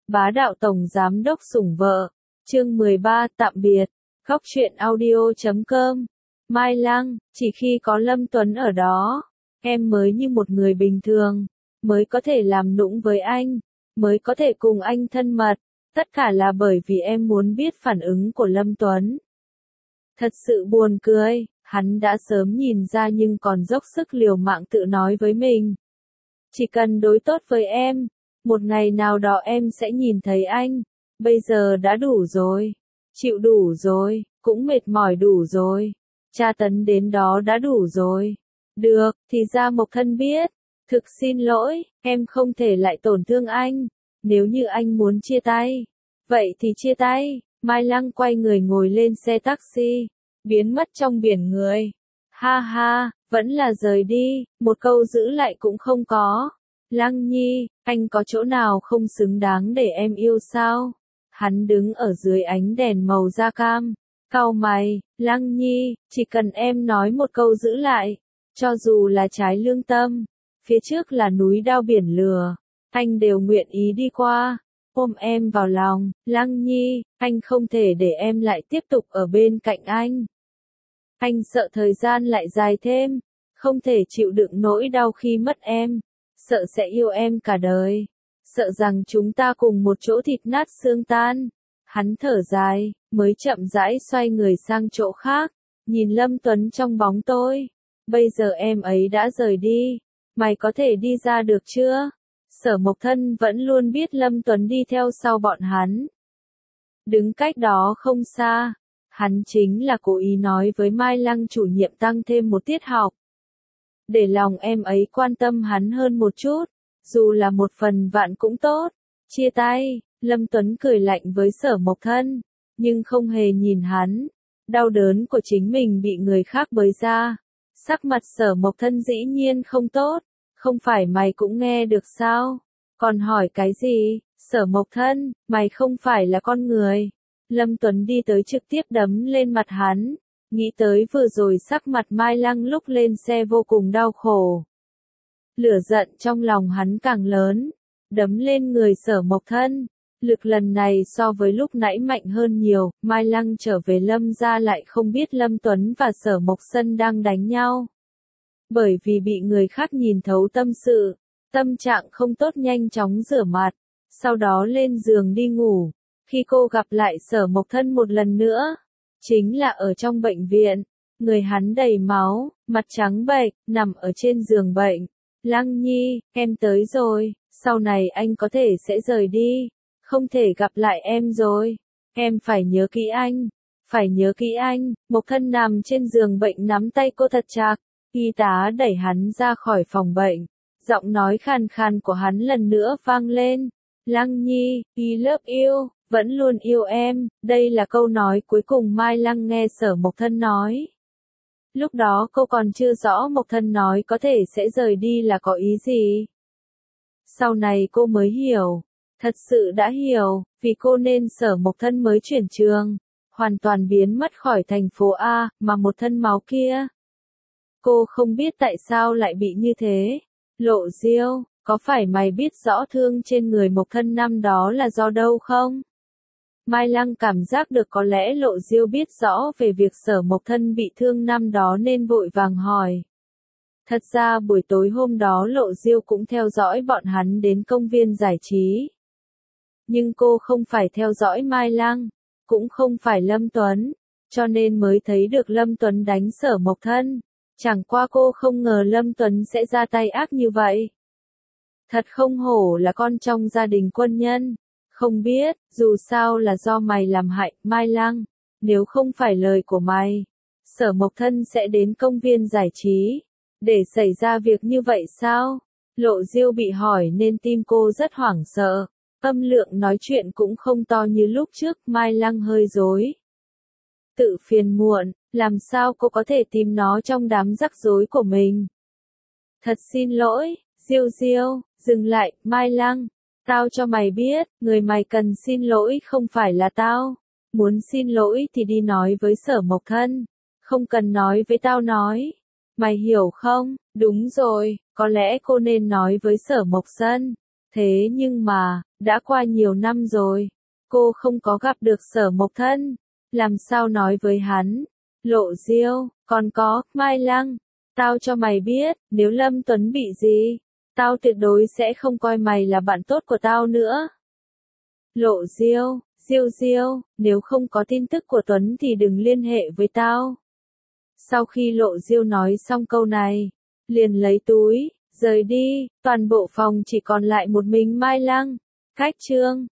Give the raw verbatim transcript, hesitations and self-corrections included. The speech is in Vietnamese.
Bá đạo tổng giám đốc sủng vợ. Chương mười ba tạm biệt. Góc truyện audio chấm com. Mai Lăng, chỉ khi có Lâm Tuấn ở đó, em mới như một người bình thường, mới có thể làm nũng với anh, mới có thể cùng anh thân mật. Tất cả là bởi vì em muốn biết phản ứng của Lâm Tuấn. Thật sự buồn cười, hắn đã sớm nhìn ra nhưng còn dốc sức liều mạng tự nói với mình. Chỉ cần đối tốt với em, một ngày nào đó em sẽ nhìn thấy anh. Bây giờ đã đủ rồi. Chịu đủ rồi, cũng mệt mỏi đủ rồi. Tra tấn đến đó đã đủ rồi. Được, thì ra Mộc Thân biết. Thực xin lỗi, em không thể lại tổn thương anh. Nếu như anh muốn chia tay, vậy thì chia tay. Mai Lăng quay người ngồi lên xe taxi, biến mất trong biển người. Ha ha, vẫn là rời đi, một câu giữ lại cũng không có. Lăng Nhi, anh có chỗ nào không xứng đáng để em yêu sao? Hắn đứng ở dưới ánh đèn màu da cam, cau mày. Lăng Nhi, chỉ cần em nói một câu giữ lại, cho dù là trái lương tâm, phía trước là núi đao biển lửa, anh đều nguyện ý đi qua, ôm em vào lòng. Lăng Nhi, anh không thể để em lại tiếp tục ở bên cạnh anh. Anh sợ thời gian lại dài thêm, không thể chịu đựng nỗi đau khi mất em, sợ sẽ yêu em cả đời, sợ rằng chúng ta cùng một chỗ thịt nát xương tan. Hắn thở dài, mới chậm rãi xoay người sang chỗ khác, nhìn Lâm Tuấn trong bóng tối. Bây giờ em ấy đã rời đi, mày có thể đi ra được chưa? Sở Mộc Thân vẫn luôn biết Lâm Tuấn đi theo sau bọn hắn. Đứng cách đó không xa, hắn chính là cố ý nói với Mai Lăng chủ nhiệm tăng thêm một tiết học. Để lòng em ấy quan tâm hắn hơn một chút, dù là một phần vạn cũng tốt. Chia tay, Lâm Tuấn cười lạnh với Sở Mộc Thân, nhưng không hề nhìn hắn. Đau đớn của chính mình bị người khác bới ra. Sắc mặt Sở Mộc Thân dĩ nhiên không tốt, không phải mày cũng nghe được sao? Còn hỏi cái gì? Sở Mộc Thân, mày không phải là con người. Lâm Tuấn đi tới trực tiếp đấm lên mặt hắn. Nghĩ tới vừa rồi sắc mặt Mai Lăng lúc lên xe vô cùng đau khổ. Lửa giận trong lòng hắn càng lớn, đấm lên người Sở Mộc Thân. Lực lần này so với lúc nãy mạnh hơn nhiều. Mai Lăng trở về Lâm gia lại không biết Lâm Tuấn và Sở Mộc Sân đang đánh nhau. Bởi vì bị người khác nhìn thấu tâm sự, tâm trạng không tốt nhanh chóng rửa mặt, sau đó lên giường đi ngủ. Khi cô gặp lại Sở Mộc Thân một lần nữa, chính là ở trong bệnh viện, người hắn đầy máu, mặt trắng bệch, nằm ở trên giường bệnh. Lăng Nhi, em tới rồi, sau này anh có thể sẽ rời đi, không thể gặp lại em rồi. Em phải nhớ kỹ anh, phải nhớ kỹ anh. Mộc Thân nằm trên giường bệnh nắm tay cô thật chặt, y tá đẩy hắn ra khỏi phòng bệnh, giọng nói khàn khàn của hắn lần nữa vang lên. Lăng Nhi, I love you, vẫn luôn yêu em. Đây là câu nói cuối cùng Mai Lăng nghe Sở Mộc Thân nói. Lúc đó cô còn chưa rõ Mộc Thân nói có thể sẽ rời đi là có ý gì. Sau này cô mới hiểu, thật sự đã hiểu, vì cô nên Sở Mộc Thân mới chuyển trường, hoàn toàn biến mất khỏi thành phố A, mà một thân máu kia. Cô không biết tại sao lại bị như thế. Lộ Diêu, có phải mày biết rõ thương trên người Mộc Thân năm đó là do đâu không? Mai Lăng cảm giác được có lẽ Lộ Diêu biết rõ về việc Sở Mộc Thân bị thương năm đó nên vội vàng hỏi. Thật ra buổi tối hôm đó Lộ Diêu cũng theo dõi bọn hắn đến công viên giải trí. Nhưng cô không phải theo dõi Mai Lăng, cũng không phải Lâm Tuấn, cho nên mới thấy được Lâm Tuấn đánh Sở Mộc Thân. Chẳng qua cô không ngờ Lâm Tuấn sẽ ra tay ác như vậy. Thật không hổ là con trong gia đình quân nhân. Không biết, dù sao là do mày làm hại, Mai Lăng. Nếu không phải lời của mày, Sở Mộc Thân sẽ đến công viên giải trí. Để xảy ra việc như vậy sao? Lộ Diêu bị hỏi nên tim cô rất hoảng sợ. Âm lượng nói chuyện cũng không to như lúc trước. Mai Lăng hơi rối. Tự phiền muộn, làm sao cô có thể tìm nó trong đám rắc rối của mình? Thật xin lỗi, Diêu Diêu, dừng lại. Mai Lăng, tao cho mày biết, người mày cần xin lỗi không phải là tao. Muốn xin lỗi thì đi nói với Sở Mộc Thân, không cần nói với tao nói. Mày hiểu không? Đúng rồi, có lẽ cô nên nói với Sở Mộc Sân. Thế nhưng mà, Đã qua nhiều năm rồi, cô không có gặp được Sở Mộc Thân, làm sao nói với hắn? Lộ Diêu, còn có, Mai Lăng, tao cho mày biết, nếu Lâm Tuấn bị gì, tao tuyệt đối sẽ không coi mày là bạn tốt của tao nữa. Lộ Diêu, Diêu Diêu, nếu không có tin tức của Tuấn thì đừng liên hệ với tao. Sau khi Lộ Diêu nói xong câu này, liền lấy túi, rời đi, toàn bộ phòng chỉ còn lại một mình Mai Lăng. Cách chương